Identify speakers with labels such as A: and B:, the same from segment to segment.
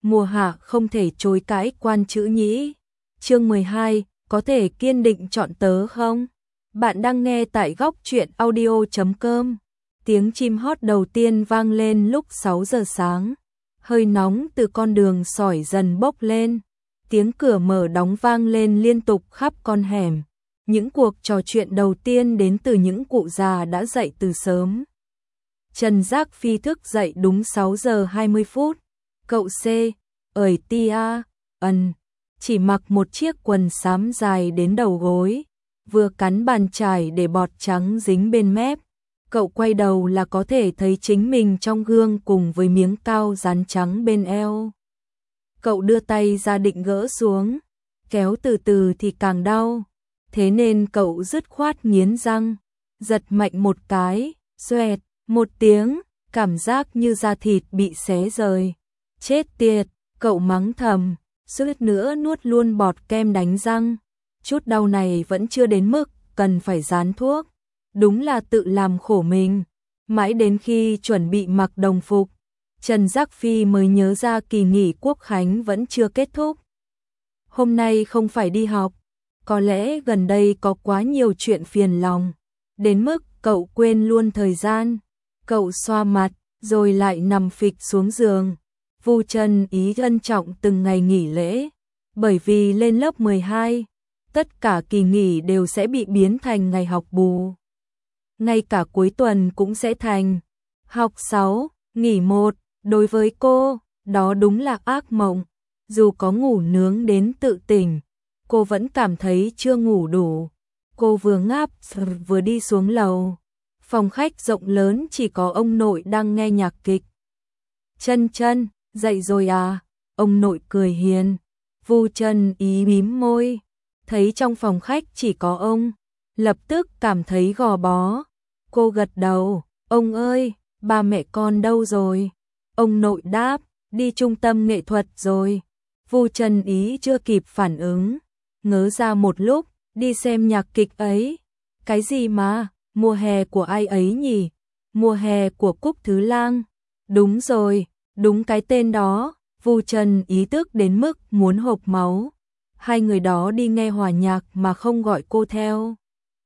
A: mùa hạ không thể chối cãi quan chữ nhĩ. Chương 12, có thể kiên định chọn tớ không? Bạn đang nghe tại góc truyện audio.com. Tiếng chim hót đầu tiên vang lên lúc 6 giờ sáng. Hơi nóng từ con đường sỏi dần bốc lên. Tiếng cửa mở đóng vang lên liên tục khắp con hẻm. Những cuộc trò chuyện đầu tiên đến từ những cụ già đã dậy từ sớm. Trần Giác Phi thức dậy đúng 6 giờ 20 phút. Cậu C, ởi tia, chỉ mặc một chiếc quần xám dài đến đầu gối, vừa cắn bàn chải để bọt trắng dính bên mép. Cậu quay đầu là có thể thấy chính mình trong gương cùng với miếng cao rán trắng bên eo. Cậu đưa tay ra định gỡ xuống, kéo từ từ thì càng đau. Thế nên cậu dứt khoát nghiến răng, giật mạnh một cái, xoẹt, một tiếng, cảm giác như da thịt bị xé rời. Chết tiệt, cậu mắng thầm, suýt nữa nuốt luôn bọt kem đánh răng. Chút đau này vẫn chưa đến mức cần phải dán thuốc. Đúng là tự làm khổ mình. Mãi đến khi chuẩn bị mặc đồng phục, Trần Giác Phi mới nhớ ra kỳ nghỉ Quốc khánh vẫn chưa kết thúc. Hôm nay không phải đi học, có lẽ gần đây có quá nhiều chuyện phiền lòng, đến mức cậu quên luôn thời gian. Cậu xoa mặt, rồi lại nằm phịch xuống giường. Vu Trân Ý trân trọng từng ngày nghỉ lễ, bởi vì lên lớp 12, tất cả kỳ nghỉ đều sẽ bị biến thành ngày học bù. Ngay cả cuối tuần cũng sẽ thành học 6, nghỉ 1, đối với cô, đó đúng là ác mộng. Dù có ngủ nướng đến tự tỉnh, cô vẫn cảm thấy chưa ngủ đủ. Cô vừa ngáp vừa đi xuống lầu. Phòng khách rộng lớn chỉ có ông nội đang nghe nhạc kịch. Trân Trân, dậy rồi à? Ông nội cười hiền. Vu Trân Ý mím môi, thấy trong phòng khách chỉ có ông, lập tức cảm thấy gò bó. Cô gật đầu, ông ơi, ba mẹ con đâu rồi? Ông nội đáp, đi trung tâm nghệ thuật rồi. Vu Trân Ý chưa kịp phản ứng, ngớ ra một lúc, đi xem nhạc kịch ấy. Cái gì mà, mùa hè của ai ấy nhỉ? Mùa hè của Cúc Thứ Lang. Đúng rồi, đúng cái tên đó. Vu Trân Ý tức đến mức muốn hộc máu. Hai người đó đi nghe hòa nhạc mà không gọi cô theo.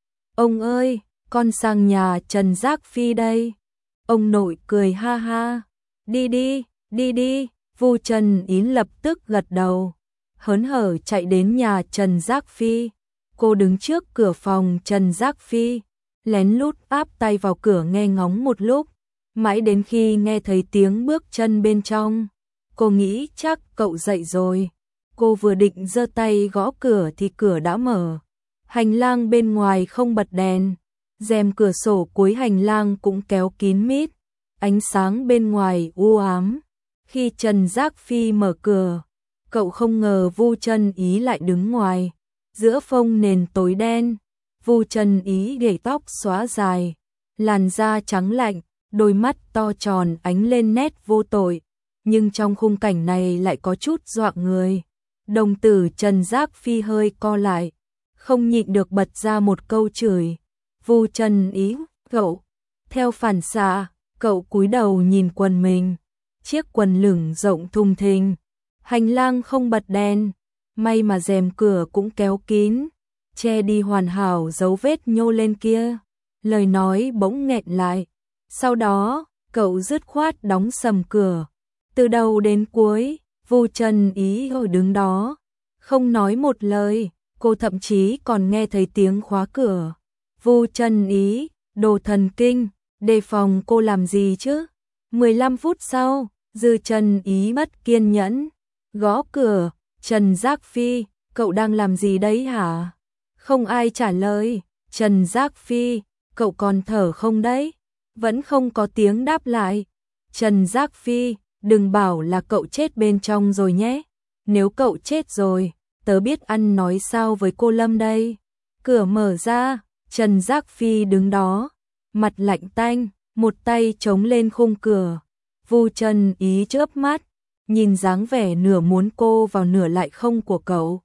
A: Ông ơi, con sang nhà Trần Giác Phi đây. Ông nội cười ha ha. Đi đi, đi đi. Vu Trân Ý lập tức gật đầu, hớn hở chạy đến nhà Trần Giác Phi. Cô đứng trước cửa phòng Trần Giác Phi, lén lút áp tay vào cửa nghe ngóng một lúc, mãi đến khi nghe thấy tiếng bước chân bên trong. Cô nghĩ chắc cậu dậy rồi. Cô vừa định giơ tay gõ cửa thì cửa đã mở. Hành lang bên ngoài không bật đèn, rèm cửa sổ cuối hành lang cũng kéo kín mít, ánh sáng bên ngoài u ám. Khi Trần Giác Phi mở cửa, cậu không ngờ Vu Trân Ý lại đứng ngoài. Giữa phông nền tối đen, Vu Trân Ý để tóc xóa dài, làn da trắng lạnh, đôi mắt to tròn ánh lên nét vô tội, nhưng trong khung cảnh này lại có chút dọa người. Đồng tử Trần Giác Phi hơi co lại, không nhịn được bật ra một câu chửi. Vu Trân Ý, cậu. Theo phản xạ, cậu cúi đầu nhìn quần mình. Chiếc quần lửng rộng thùng thình. Hành lang không bật đèn, may mà rèm cửa cũng kéo kín, che đi hoàn hảo dấu vết nhô lên kia. Lời nói bỗng nghẹn lại. Sau đó, cậu dứt khoát đóng sầm cửa. Từ đầu đến cuối, Vu Trân Ý ngồi đứng đó, không nói một lời. Cô thậm chí còn nghe thấy tiếng khóa cửa. Vu Trân Ý, đồ thần kinh, đề phòng cô làm gì chứ? 15 phút sau, Dư Trân Ý mất kiên nhẫn, gõ cửa. Trần Giác Phi, cậu đang làm gì đấy hả? Không ai trả lời. Trần Giác Phi, cậu còn thở không đấy? Vẫn không có tiếng đáp lại. Trần Giác Phi, đừng bảo là cậu chết bên trong rồi nhé. Nếu cậu chết rồi, tớ biết ăn nói sao với cô Lâm đây. Cửa mở ra, Trần Giác Phi đứng đó, mặt lạnh tanh, một tay chống lên khung cửa. Vu Trân Ý chớp mắt, nhìn dáng vẻ nửa muốn cô vào nửa lại không của cậu.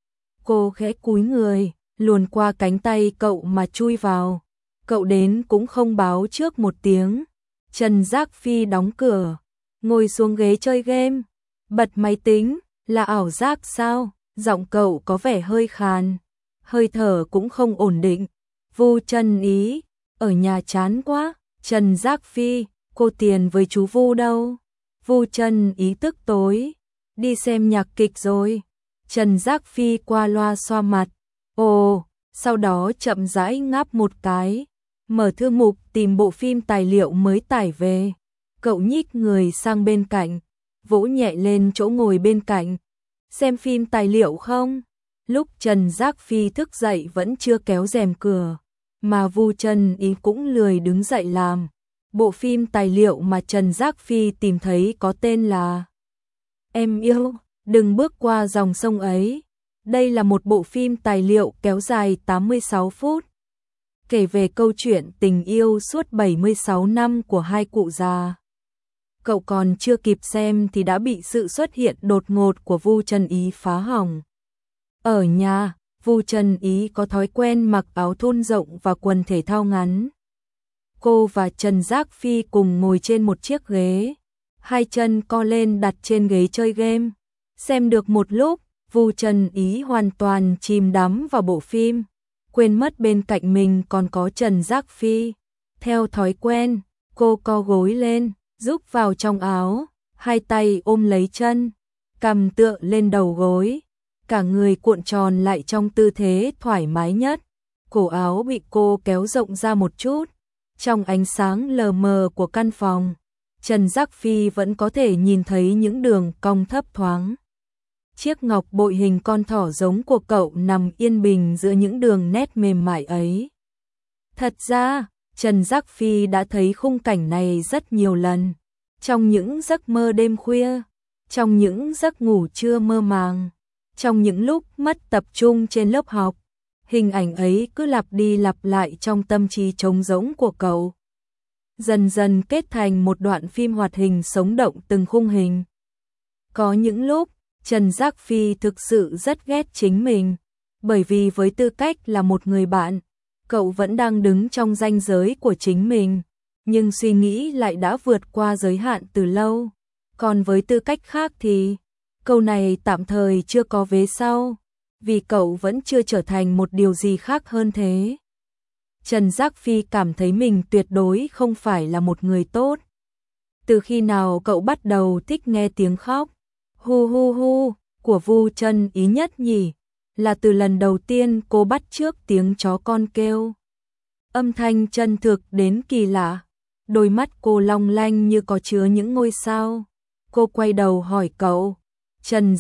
A: Cô khẽ cúi người, luồn qua cánh tay cậu mà chui vào. Cậu đến cũng không báo trước một tiếng. Trần Giác Phi đóng cửa, ngồi xuống ghế chơi game. Bật máy tính, là ảo giác sao? Giọng cậu có vẻ hơi khàn, hơi thở cũng không ổn định. Vu Trân Ý, ở nhà chán quá. Trần Giác Phi, cô Tiền với chú Vu đâu? Vu Trân Ý tức tối, đi xem nhạc kịch rồi. Trần Giác Phi qua loa xoa mặt. Ồ, sau đó chậm rãi ngáp một cái, mở thư mục tìm bộ phim tài liệu mới tải về. Cậu nhích người sang bên cạnh, vỗ nhẹ lên chỗ ngồi bên cạnh. Xem phim tài liệu không? Lúc Trần Giác Phi thức dậy vẫn chưa kéo rèm cửa, mà Vu Trân Ý cũng lười đứng dậy làm. Bộ phim tài liệu mà Trần Giác Phi tìm thấy có tên là Em yêu, đừng bước qua dòng sông ấy. Đây là một bộ phim tài liệu kéo dài 86 phút, kể về câu chuyện tình yêu suốt 76 năm của hai cụ già. Cậu còn chưa kịp xem thì đã bị sự xuất hiện đột ngột của Vu Trân Ý phá hỏng. Ở nhà, Vu Trân Ý có thói quen mặc áo thun rộng và quần thể thao ngắn. Cô và Trần Giác Phi cùng ngồi trên một chiếc ghế, hai chân co lên đặt trên ghế chơi game. Xem được một lúc, Vu Trân Ý hoàn toàn chìm đắm vào bộ phim, quên mất bên cạnh mình còn có Trần Giác Phi. Theo thói quen, cô co gối lên, rúc vào trong áo, hai tay ôm lấy chân, cằm tựa lên đầu gối, cả người cuộn tròn lại trong tư thế thoải mái nhất. Cổ áo bị cô kéo rộng ra một chút. Trong ánh sáng lờ mờ của căn phòng, Trần Giác Phi vẫn có thể nhìn thấy những đường cong thấp thoáng. Chiếc ngọc bội hình con thỏ giống của cậu nằm yên bình giữa những đường nét mềm mại ấy. Thật ra, Trần Giác Phi đã thấy khung cảnh này rất nhiều lần, trong những giấc mơ đêm khuya, trong những giấc ngủ trưa mơ màng, trong những lúc mất tập trung trên lớp học. Hình ảnh ấy cứ lặp đi lặp lại trong tâm trí trống rỗng của cậu, dần dần kết thành một đoạn phim hoạt hình sống động từng khung hình. Có những lúc, Trần Giác Phi thực sự rất ghét chính mình, bởi vì với tư cách là một người bạn, cậu vẫn đang đứng trong ranh giới của chính mình, nhưng suy nghĩ lại đã vượt qua giới hạn từ lâu. Còn với tư cách khác thì, câu này tạm thời chưa có vế sau, vì cậu vẫn chưa trở thành một điều gì khác hơn thế. Trần Giác Phi cảm thấy mình tuyệt đối không phải là một người tốt. Từ khi nào cậu bắt đầu thích nghe tiếng khóc hu hu hu của Vu Trân Ý nhất nhỉ? Là từ lần đầu tiên cô bắt chước tiếng chó con kêu. Âm thanh chân thực đến kỳ lạ. Đôi mắt cô long lanh như có chứa những ngôi sao. Cô quay đầu hỏi cậu. Trần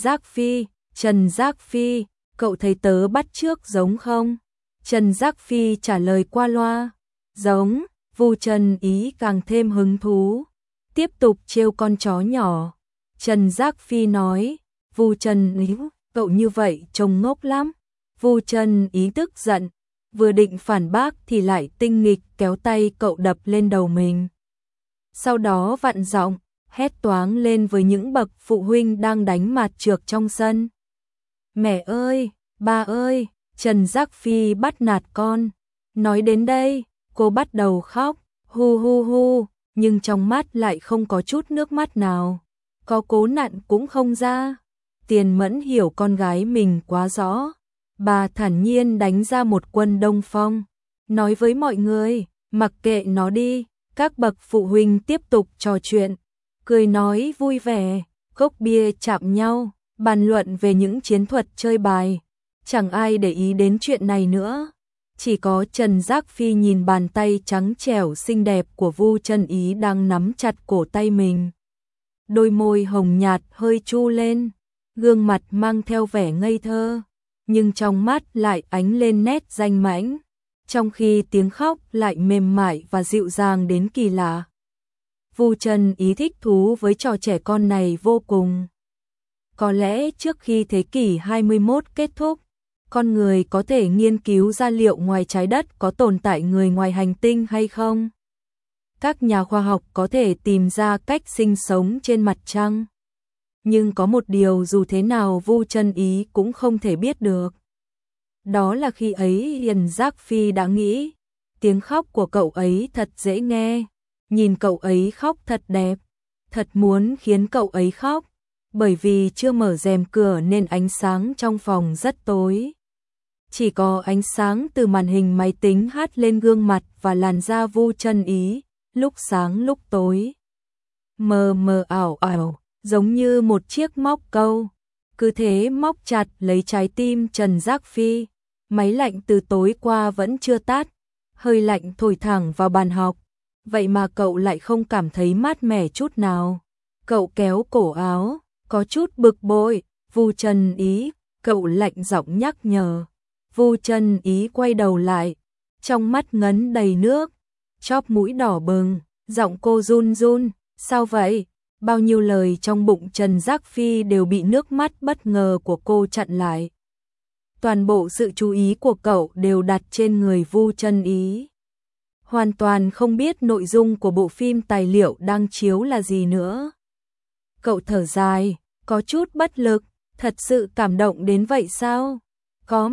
A: Giác Phi, cậu thấy tớ bắt chước giống không? Trần Giác Phi trả lời qua loa. Giống. Vu Trân Ý càng thêm hứng thú, tiếp tục trêu con chó nhỏ. Trần Giác Phi nói. Vu Trân Ý, cậu như vậy trông ngốc lắm. Vu Trân Ý tức giận, vừa định phản bác thì lại tinh nghịch kéo tay cậu đập lên đầu mình. Sau đó vặn giọng, hét toáng lên với những bậc phụ huynh đang đánh mạt trược trong sân. Mẹ ơi, ba ơi, Trần Giác Phi bắt nạt con. Nói đến đây, cô bắt đầu khóc, hu hu hu, nhưng trong mắt lại không có chút nước mắt nào. Có cố nặn cũng không ra. Tiền Mẫn hiểu con gái mình quá rõ. Bà thản nhiên đánh ra một quân đông phong, nói với mọi người, mặc kệ nó đi. Các bậc phụ huynh tiếp tục trò chuyện, cười nói vui vẻ, cốc bia chạm nhau, bàn luận về những chiến thuật chơi bài. Chẳng ai để ý đến chuyện này nữa. Chỉ có Trần Giác Phi nhìn bàn tay trắng trẻo xinh đẹp của Vu Trân Ý đang nắm chặt cổ tay mình. Đôi môi hồng nhạt hơi chu lên, gương mặt mang theo vẻ ngây thơ, nhưng trong mắt lại ánh lên nét danh mãnh, trong khi tiếng khóc lại mềm mại và dịu dàng đến kỳ lạ. Vu Trân Ý thích thú với trò trẻ con này vô cùng. Có lẽ trước khi thế kỷ 21 kết thúc, con người có thể nghiên cứu ra liệu ngoài trái đất có tồn tại người ngoài hành tinh hay không. Các nhà khoa học có thể tìm ra cách sinh sống trên mặt trăng. Nhưng có một điều dù thế nào Vu Trân Ý cũng không thể biết được. Đó là khi ấy Trần Giác Phi đã nghĩ, tiếng khóc của cậu ấy thật dễ nghe, nhìn cậu ấy khóc thật đẹp, thật muốn khiến cậu ấy khóc. bởi vì chưa mở rèm cửa nên ánh sáng trong phòng rất tối. Chỉ có ánh sáng từ màn hình máy tính hắt lên gương mặt và làn da Vu Chân Ý, lúc sáng lúc tối. Mờ mờ ảo ảo, giống như một chiếc móc câu. Cứ thế móc chặt lấy trái tim Trần Giác Phi. Máy lạnh từ tối qua vẫn chưa tắt, hơi lạnh thổi thẳng vào bàn học. Vậy mà cậu lại không cảm thấy mát mẻ chút nào. Cậu kéo cổ áo, có chút bực bội. Vu Chân Ý, cậu lạnh giọng nhắc nhở. Vu Chân Ý quay đầu lại, trong mắt ngấn đầy nước, chóp mũi đỏ bừng, giọng cô run run, sao vậy? Bao nhiêu lời trong bụng Trần Giác Phi đều bị nước mắt bất ngờ của cô chặn lại. Toàn bộ sự chú ý của cậu đều đặt trên người Vu Chân Ý. Hoàn toàn không biết nội dung của bộ phim tài liệu đang chiếu là gì nữa. Cậu thở dài, có chút bất lực, thật sự cảm động đến vậy sao? Có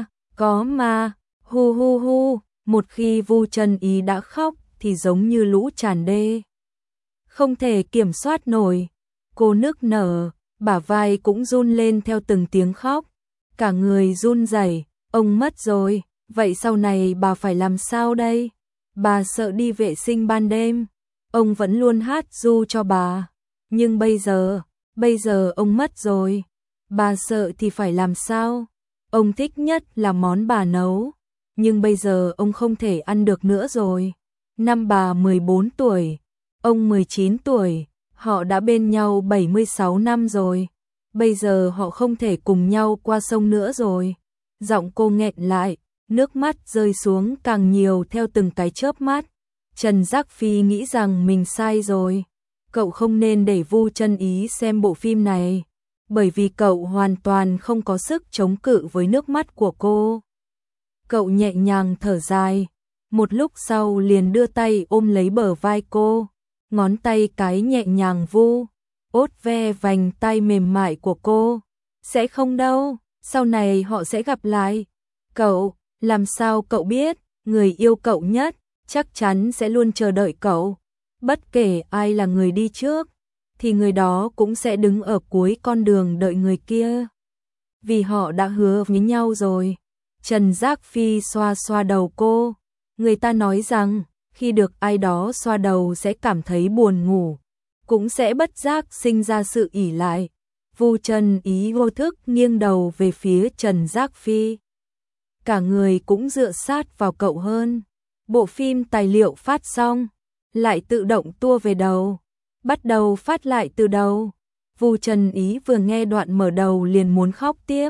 A: mà, hu hu hu, một khi Vu Chân Ý đã khóc thì giống như lũ tràn đê. Không thể kiểm soát nổi, cô nức nở, bả vai cũng run lên theo từng tiếng khóc. Cả người run rẩy, ông mất rồi, vậy sau này bà phải làm sao đây? Bà sợ đi vệ sinh ban đêm, ông vẫn luôn hát ru cho bà. Nhưng bây giờ ông mất rồi, bà sợ thì phải làm sao? Ông thích nhất là món bà nấu, nhưng bây giờ ông không thể ăn được nữa rồi. Năm bà 14 tuổi, ông 19 tuổi, họ đã bên nhau 76 năm rồi. Bây giờ họ không thể cùng nhau qua sông nữa rồi. Giọng cô nghẹn lại, nước mắt rơi xuống càng nhiều theo từng cái chớp mắt. Trần Giác Phi nghĩ rằng mình sai rồi. Cậu không nên để Vu Chân Ý xem bộ phim này, bởi vì cậu hoàn toàn không có sức chống cự với nước mắt của cô. Cậu nhẹ nhàng thở dài, một lúc sau liền đưa tay ôm lấy bờ vai cô, ngón tay cái nhẹ nhàng vu ốt ve vành tay mềm mại của cô. Sẽ không đâu, sau này họ sẽ gặp lại. Cậu, làm sao cậu biết, người yêu cậu nhất chắc chắn sẽ luôn chờ đợi cậu. Bất kể ai là người đi trước, thì người đó cũng sẽ đứng ở cuối con đường đợi người kia. Vì họ đã hứa với nhau rồi. Trần Giác Phi xoa xoa đầu cô. Người ta nói rằng, khi được ai đó xoa đầu sẽ cảm thấy buồn ngủ, cũng sẽ bất giác sinh ra sự ỷ lại. Vu Chân Ý vô thức nghiêng đầu về phía Trần Giác Phi. Cả người cũng dựa sát vào cậu hơn. Bộ phim tài liệu phát xong, lại tự động tua về đầu. Bắt đầu phát lại từ đầu. Vu Chân Ý vừa nghe đoạn mở đầu liền muốn khóc tiếp.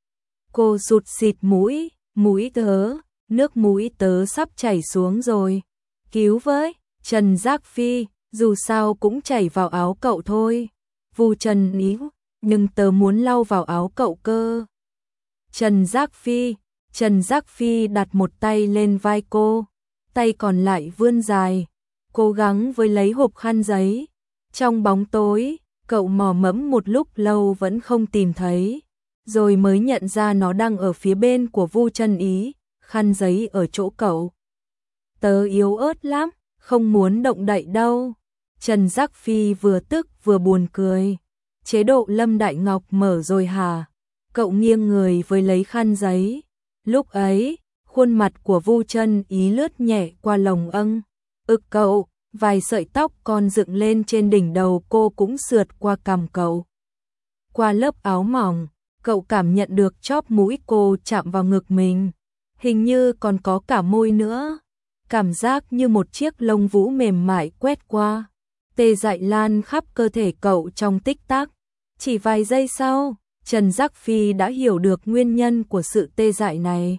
A: Cô sụt xịt mũi, mũi tớ, nước mũi tớ sắp chảy xuống rồi. Cứu với, Trần Giác Phi, dù sao cũng chảy vào áo cậu thôi. Vu Chân Ý, nhưng tớ muốn lau vào áo cậu cơ. Trần Giác Phi đặt một tay lên vai cô, tay còn lại vươn dài, cố gắng với lấy hộp khăn giấy. Trong bóng tối, cậu mò mẫm một lúc lâu vẫn không tìm thấy, rồi mới nhận ra nó đang ở phía bên của Vu Chân Ý, khăn giấy ở chỗ cậu. Tớ yếu ớt lắm, không muốn động đậy đâu. Trần Giác Phi vừa tức vừa buồn cười. Chế độ Lâm Đại Ngọc mở rồi hả? Cậu nghiêng người với lấy khăn giấy. Lúc ấy, khuôn mặt của Vu Chân Ý lướt nhẹ qua lồng âng. Cậu, vài sợi tóc còn dựng lên trên đỉnh đầu cô cũng sượt qua cằm cậu. Qua lớp áo mỏng, cậu cảm nhận được chóp mũi cô chạm vào ngực mình. Hình như còn có cả môi nữa. Cảm giác như một chiếc lông vũ mềm mại quét qua. Tê dại lan khắp cơ thể cậu trong tích tắc. Chỉ vài giây sau, Trần Giác Phi đã hiểu được nguyên nhân của sự tê dại này.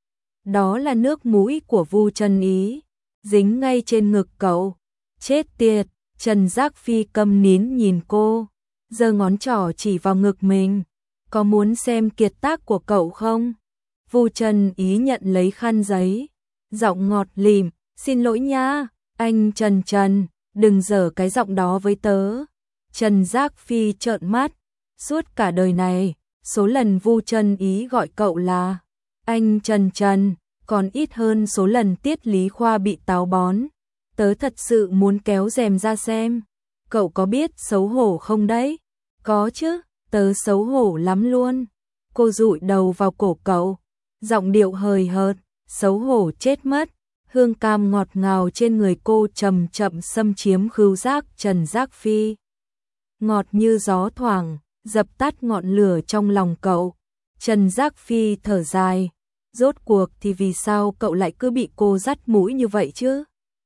A: Đó là nước mũi của Vu Chân Ý, dính ngay trên ngực cậu. Chết tiệt, Trần Giác Phi câm nín nhìn cô, giơ ngón trỏ chỉ vào ngực mình. Có muốn xem kiệt tác của cậu không? Vu Chân Ý nhận lấy khăn giấy, giọng ngọt lịm, xin lỗi nha, anh Trần, đừng giở cái giọng đó với tớ. Trần Giác Phi trợn mắt, suốt cả đời này, số lần Vu Chân Ý gọi cậu là anh Trần, còn ít hơn số lần Tiết Lý Khoa bị táo bón. Tớ thật sự muốn kéo rèm ra xem, cậu có biết xấu hổ không đấy? Có chứ, tớ xấu hổ lắm luôn. Cô dụi đầu vào cổ cậu, giọng điệu hời hợt, xấu hổ chết mất. Hương cam ngọt ngào trên người cô chậm chậm xâm chiếm khứu giác Trần Giác Phi. Ngọt như gió thoảng, dập tắt ngọn lửa trong lòng cậu. Trần Giác Phi thở dài, rốt cuộc thì vì sao cậu lại cứ bị cô dắt mũi như vậy chứ?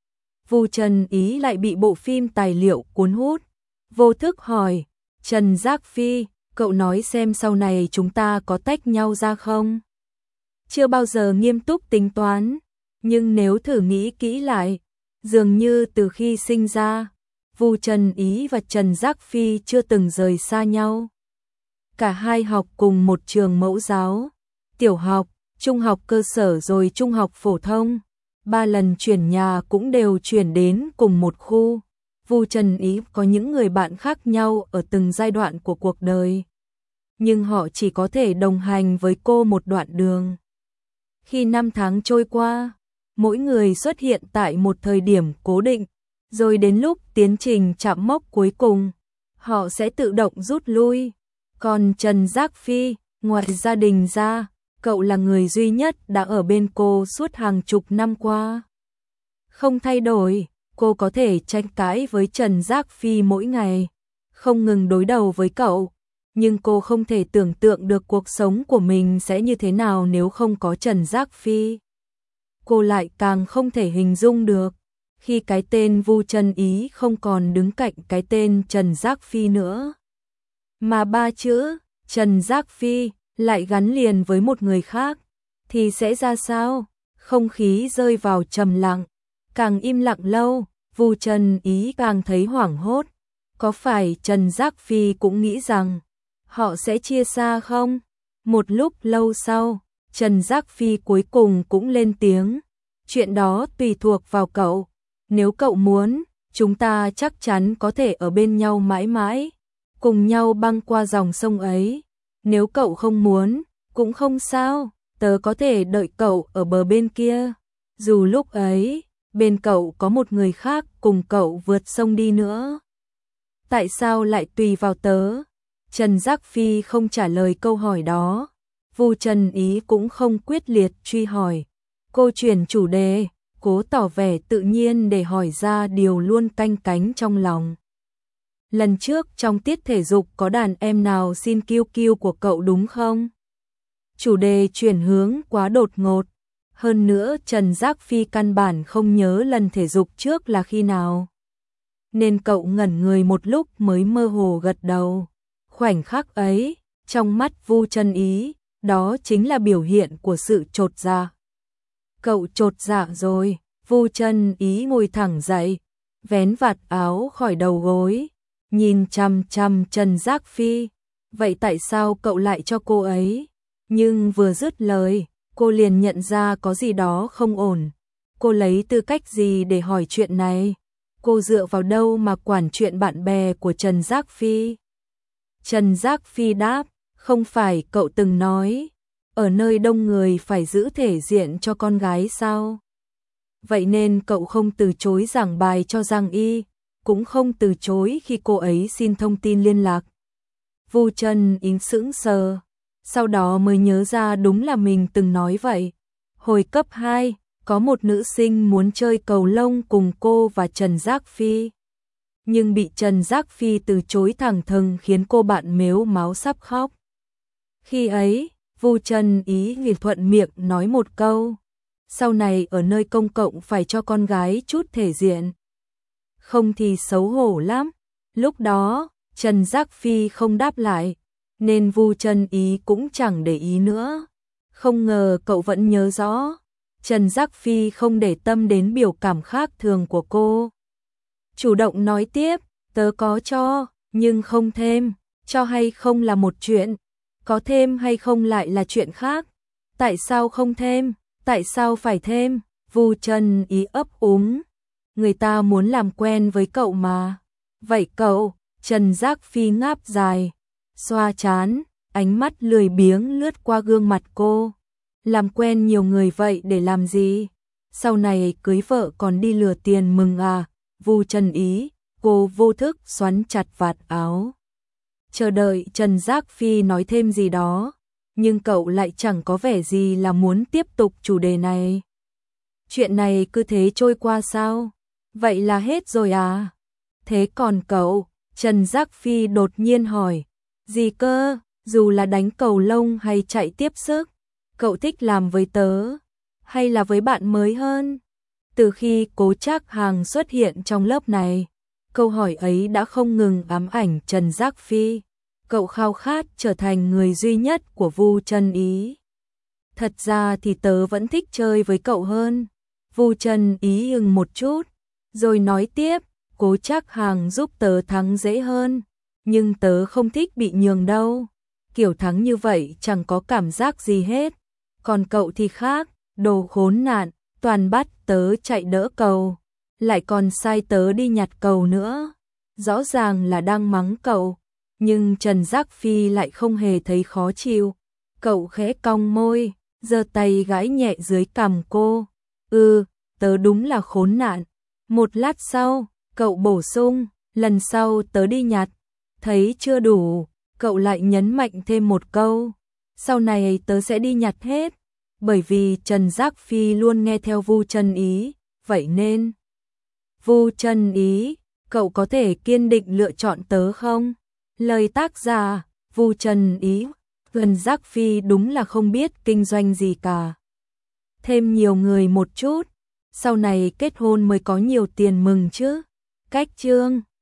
A: Vu Trần Ý lại bị bộ phim tài liệu cuốn hút, vô thức hỏi, Trần Giác Phi, cậu nói xem sau này chúng ta có tách nhau ra không? Chưa bao giờ nghiêm túc tính toán, nhưng nếu thử nghĩ kỹ lại, dường như từ khi sinh ra, Vu Trần Ý và Trần Giác Phi chưa từng rời xa nhau. Cả hai học cùng một trường mẫu giáo, tiểu học, trung học cơ sở rồi trung học phổ thông. 3 lần chuyển nhà cũng đều chuyển đến cùng một khu. Vu Trần Ý có những người bạn khác nhau ở từng giai đoạn của cuộc đời, nhưng họ chỉ có thể đồng hành với cô một đoạn đường. Khi năm tháng trôi qua, mỗi người xuất hiện tại một thời điểm cố định, rồi đến lúc tiến trình chạm mốc cuối cùng, họ sẽ tự động rút lui. Còn Trần Giác Phi, ngoài gia đình ra, cậu là người duy nhất đã ở bên cô suốt hàng chục năm qua. Không thay đổi, cô có thể tranh cãi với Trần Giác Phi mỗi ngày, không ngừng đối đầu với cậu, nhưng cô không thể tưởng tượng được cuộc sống của mình sẽ như thế nào nếu không có Trần Giác Phi. Cô lại càng không thể hình dung được, khi cái tên Vu Trần Ý không còn đứng cạnh cái tên Trần Giác Phi nữa, mà 3 chữ Trần Giác Phi lại gắn liền với một người khác, thì sẽ ra sao? Không khí rơi vào trầm lặng, càng im lặng lâu, Vu Trần Ý càng thấy hoảng hốt. Có phải Trần Giác Phi cũng nghĩ rằng họ sẽ chia xa không? Một lúc lâu sau, Trần Giác Phi cuối cùng cũng lên tiếng. Chuyện đó tùy thuộc vào cậu. Nếu cậu muốn, chúng ta chắc chắn có thể ở bên nhau mãi mãi, cùng nhau băng qua dòng sông ấy. Nếu cậu không muốn, cũng không sao, tớ có thể đợi cậu ở bờ bên kia. Dù lúc ấy, bên cậu có một người khác cùng cậu vượt sông đi nữa. Tại sao lại tùy vào tớ? Trần Giác Phi không trả lời câu hỏi đó. Vu Trần Ý cũng không quyết liệt truy hỏi. Cô chuyển chủ đề, cố tỏ vẻ tự nhiên để hỏi ra điều luôn canh cánh trong lòng. Lần trước trong tiết thể dục có đàn em nào xin QQ của cậu đúng không? Chủ đề chuyển hướng quá đột ngột. Hơn nữa Trần Giác Phi căn bản không nhớ lần thể dục trước là khi nào, nên cậu ngẩn người một lúc mới mơ hồ gật đầu. Khoảnh khắc ấy, trong mắt Vu Trần Ý, đó chính là biểu hiện của sự chột dạ. Cậu chột dạ rồi? Vu Trần Ý ngồi thẳng dậy, vén vạt áo khỏi đầu gối, nhìn chằm chằm Trần Giác Phi. Vậy tại sao cậu lại cho cô ấy? Nhưng vừa dứt lời, cô liền nhận ra có gì đó không ổn. Cô lấy tư cách gì để hỏi chuyện này? Cô dựa vào đâu mà quản chuyện bạn bè của Trần Giác Phi? Trần Giác Phi đáp, không phải cậu từng nói, ở nơi đông người phải giữ thể diện cho con gái sao? Vậy nên cậu không từ chối giảng bài cho Giang Y, cũng không từ chối khi cô ấy xin thông tin liên lạc. Vu Trần Ý sững sờ, sau đó mới nhớ ra đúng là mình từng nói vậy. Hồi cấp 2, có một nữ sinh muốn chơi cầu lông cùng cô và Trần Giác Phi, nhưng bị Trần Giác Phi từ chối thẳng thừng khiến cô bạn mếu máo sắp khóc. Khi ấy, Vu Trần Ý vì thuận miệng nói một câu, sau này ở nơi công cộng phải cho con gái chút thể diện, không thì xấu hổ lắm. Lúc đó, Trần Giác Phi không đáp lại, nên Vu Trần Ý cũng chẳng để ý nữa. Không ngờ cậu vẫn nhớ rõ. Trần Giác Phi không để tâm đến biểu cảm khác thường của cô. Chủ động nói tiếp, tớ có cho, nhưng không thêm. Cho hay không là một chuyện, có thêm hay không lại là chuyện khác. Tại sao không thêm? Tại sao phải thêm? Vu Trần Ý ấp úng. Người ta muốn làm quen với cậu mà. Vậy cậu? Trần Giác Phi ngáp dài, xoa trán, ánh mắt lười biếng lướt qua gương mặt cô. Làm quen nhiều người vậy để làm gì? Sau này cưới vợ còn đi lừa tiền mừng à? Vu Trần Ý, cô vô thức xoắn chặt vạt áo. chờ đợi Trần Giác Phi nói thêm gì đó, nhưng cậu lại chẳng có vẻ gì là muốn tiếp tục chủ đề này. Chuyện này cứ thế trôi qua sao? Vậy là hết rồi à? Thế còn cậu? Trần Giác Phi đột nhiên hỏi. Gì cơ? Dù là đánh cầu lông hay chạy tiếp sức, cậu thích làm với tớ hay là với bạn mới hơn? Từ khi Cố Trác Hàng xuất hiện trong lớp này, câu hỏi ấy đã không ngừng ám ảnh Trần Giác Phi. Cậu khao khát trở thành người duy nhất của Vu Chân Ý. Thật ra thì tớ vẫn thích chơi với cậu hơn. Vu Chân Ý ưng một chút, rồi nói tiếp, Cố Trác Hàng giúp tớ thắng dễ hơn, nhưng tớ không thích bị nhường đâu. Kiểu thắng như vậy chẳng có cảm giác gì hết. Còn cậu thì khác, đồ khốn nạn, toàn bắt tớ chạy đỡ cầu, lại còn sai tớ đi nhặt cầu nữa. Rõ ràng là đang mắng cậu, nhưng Trần Giác Phi lại không hề thấy khó chịu. Cậu khẽ cong môi, giơ tay gãi nhẹ dưới cằm cô. Tớ đúng là khốn nạn. Một lát sau, cậu bổ sung, lần sau tớ đi nhặt. Thấy chưa đủ, cậu lại nhấn mạnh thêm một câu. Sau này tớ sẽ đi nhặt hết. Bởi vì Trần Giác Phi luôn nghe theo Vu Chân Ý, vậy nên Vu Chân Ý, cậu có thể kiên định lựa chọn tớ không? Lời tác giả, Vu Chân Ý. Trần Giác Phi đúng là không biết kinh doanh gì cả. Thêm nhiều người một chút, sau này kết hôn mới có nhiều tiền mừng chứ. Cách chương